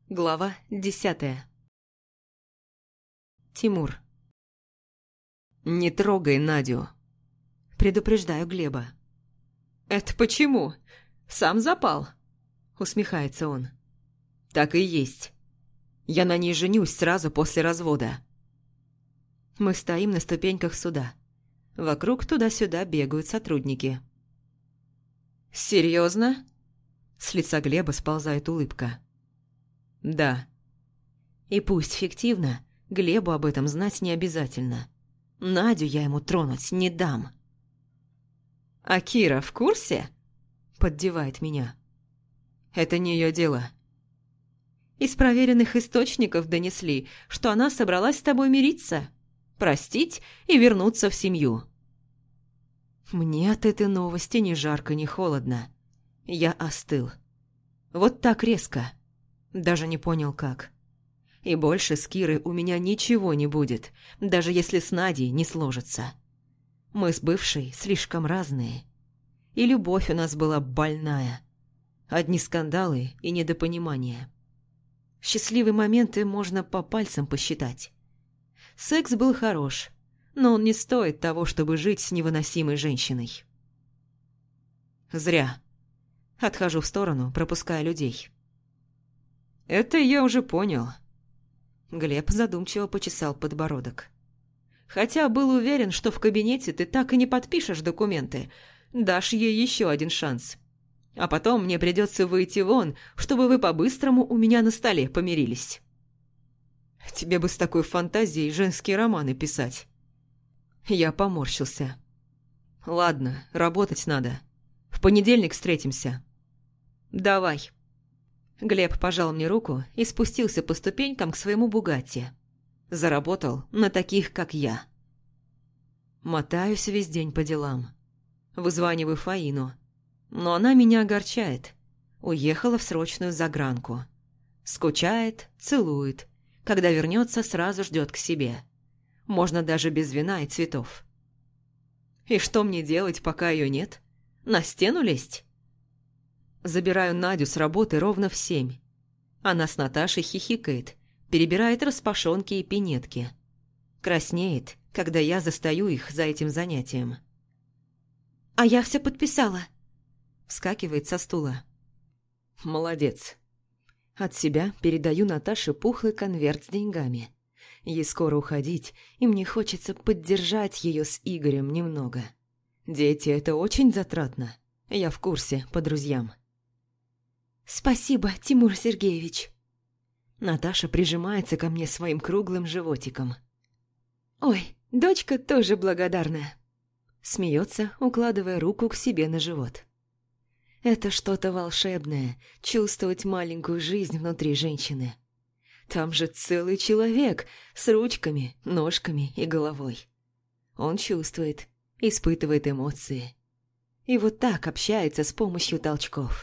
Глава 10. Тимур. «Не трогай Надю», – предупреждаю Глеба. «Это почему? Сам запал?» – усмехается он. «Так и есть. Я на ней женюсь сразу после развода». Мы стоим на ступеньках суда. Вокруг туда-сюда бегают сотрудники. «Серьезно?» С лица Глеба сползает улыбка. «Да». И пусть фиктивно, Глебу об этом знать не обязательно. Надю я ему тронуть не дам. «А Кира в курсе?» – поддевает меня. «Это не ее дело». Из проверенных источников донесли, что она собралась с тобой мириться, простить и вернуться в семью. Мне от этой новости ни жарко, ни холодно. Я остыл. Вот так резко. Даже не понял, как. И больше с Кирой у меня ничего не будет, даже если с Надей не сложится. Мы с бывшей слишком разные. И любовь у нас была больная. Одни скандалы и недопонимания. Счастливые моменты можно по пальцам посчитать. Секс был хорош, но он не стоит того, чтобы жить с невыносимой женщиной. Зря. Отхожу в сторону, пропуская людей. «Это я уже понял». Глеб задумчиво почесал подбородок. «Хотя был уверен, что в кабинете ты так и не подпишешь документы, дашь ей еще один шанс. А потом мне придется выйти вон, чтобы вы по-быстрому у меня на столе помирились». «Тебе бы с такой фантазией женские романы писать». Я поморщился. «Ладно, работать надо. В понедельник встретимся». «Давай». Глеб пожал мне руку и спустился по ступенькам к своему «Бугатти». Заработал на таких, как я. Мотаюсь весь день по делам. Вызваниваю Фаину. Но она меня огорчает. Уехала в срочную загранку. Скучает, целует. Когда вернется, сразу ждет к себе. Можно даже без вина и цветов. И что мне делать, пока ее нет? На стену лезть? Забираю Надю с работы ровно в 7. Она с Наташей хихикает, перебирает распашонки и пинетки. Краснеет, когда я застаю их за этим занятием. «А я все подписала», – вскакивает со стула. «Молодец». От себя передаю Наташе пухлый конверт с деньгами. Ей скоро уходить, и мне хочется поддержать ее с Игорем немного. Дети – это очень затратно. Я в курсе по друзьям. «Спасибо, Тимур Сергеевич». Наташа прижимается ко мне своим круглым животиком. «Ой, дочка тоже благодарная». Смеется, укладывая руку к себе на живот. Это что-то волшебное – чувствовать маленькую жизнь внутри женщины. Там же целый человек с ручками, ножками и головой. Он чувствует, испытывает эмоции. И вот так общается с помощью толчков.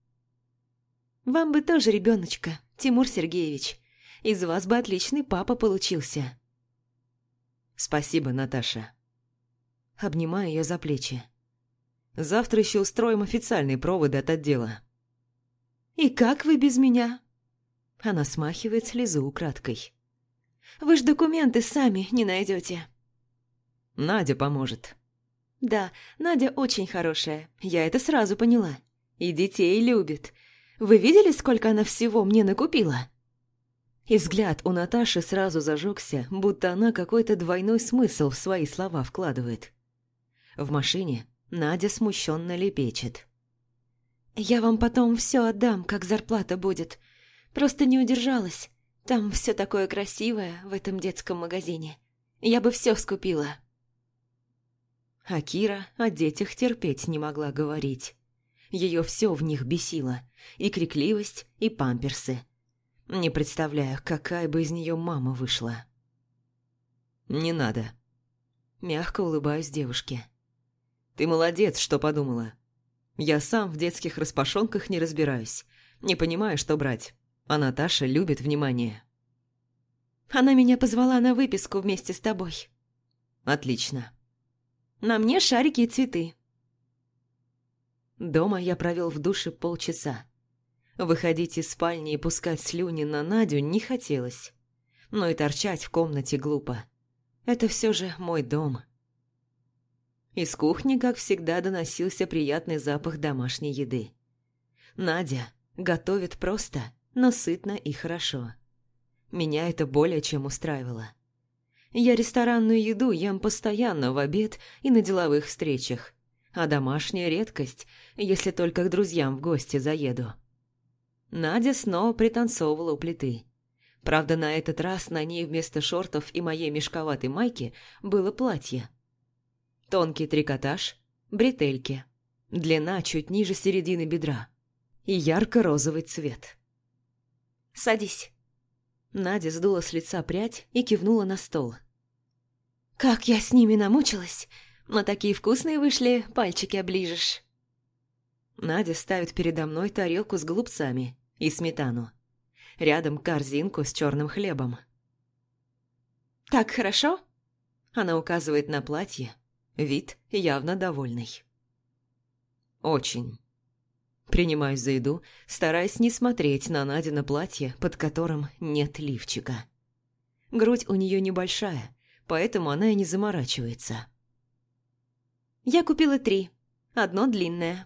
«Вам бы тоже ребеночка, Тимур Сергеевич. Из вас бы отличный папа получился». «Спасибо, Наташа». Обнимаю ее за плечи. «Завтра еще устроим официальные проводы от отдела». «И как вы без меня?» Она смахивает слезу украдкой. «Вы ж документы сами не найдете». «Надя поможет». «Да, Надя очень хорошая, я это сразу поняла. И детей любит. Вы видели, сколько она всего мне накупила?» И взгляд у Наташи сразу зажегся, будто она какой-то двойной смысл в свои слова вкладывает. В машине Надя смущенно лепечет. «Я вам потом все отдам, как зарплата будет. Просто не удержалась. Там все такое красивое в этом детском магазине. Я бы все скупила». А Кира о детях терпеть не могла говорить. Ее все в них бесило. И крикливость, и памперсы. Не представляю, какая бы из нее мама вышла. «Не надо». Мягко улыбаюсь девушке. «Ты молодец, что подумала. Я сам в детских распашонках не разбираюсь. Не понимаю, что брать. А Наташа любит внимание». «Она меня позвала на выписку вместе с тобой». «Отлично». «На мне шарики и цветы». Дома я провел в душе полчаса. Выходить из спальни и пускать слюни на Надю не хотелось. Но и торчать в комнате глупо. Это все же мой дом. Из кухни, как всегда, доносился приятный запах домашней еды. Надя готовит просто, но сытно и хорошо. Меня это более чем устраивало. Я ресторанную еду ем постоянно в обед и на деловых встречах, а домашняя редкость, если только к друзьям в гости заеду. Надя снова пританцовывала у плиты. Правда, на этот раз на ней вместо шортов и моей мешковатой майки было платье. Тонкий трикотаж, бретельки, длина чуть ниже середины бедра и ярко-розовый цвет. «Садись». Надя сдула с лица прядь и кивнула на стол. «Как я с ними намучилась! Но такие вкусные вышли, пальчики оближешь». Надя ставит передо мной тарелку с голубцами и сметану. Рядом корзинку с черным хлебом. «Так хорошо?» Она указывает на платье. Вид явно довольный. «Очень». Принимаюсь за еду, стараясь не смотреть на Надино платье, под которым нет лифчика. Грудь у нее небольшая, поэтому она и не заморачивается. «Я купила 3. Одно длинное».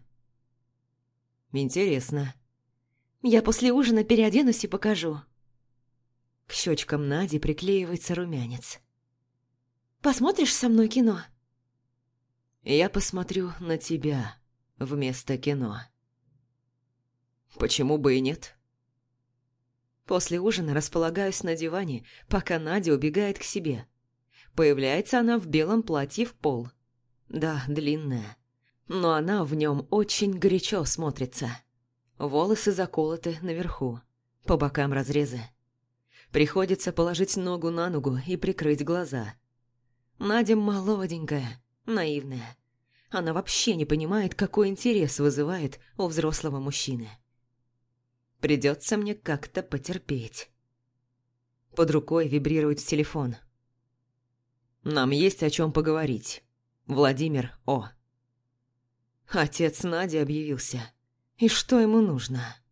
«Интересно». «Я после ужина переоденусь и покажу». К щечкам Нади приклеивается румянец. «Посмотришь со мной кино?» «Я посмотрю на тебя вместо кино». «Почему бы и нет?» После ужина располагаюсь на диване, пока Надя убегает к себе. Появляется она в белом платье в пол. Да, длинное. Но она в нем очень горячо смотрится. Волосы заколоты наверху, по бокам разрезы. Приходится положить ногу на ногу и прикрыть глаза. Надя молоденькая, наивная. Она вообще не понимает, какой интерес вызывает у взрослого мужчины. Придется мне как-то потерпеть. Под рукой вибрирует телефон. Нам есть о чем поговорить. Владимир О. Отец Нади объявился. И что ему нужно?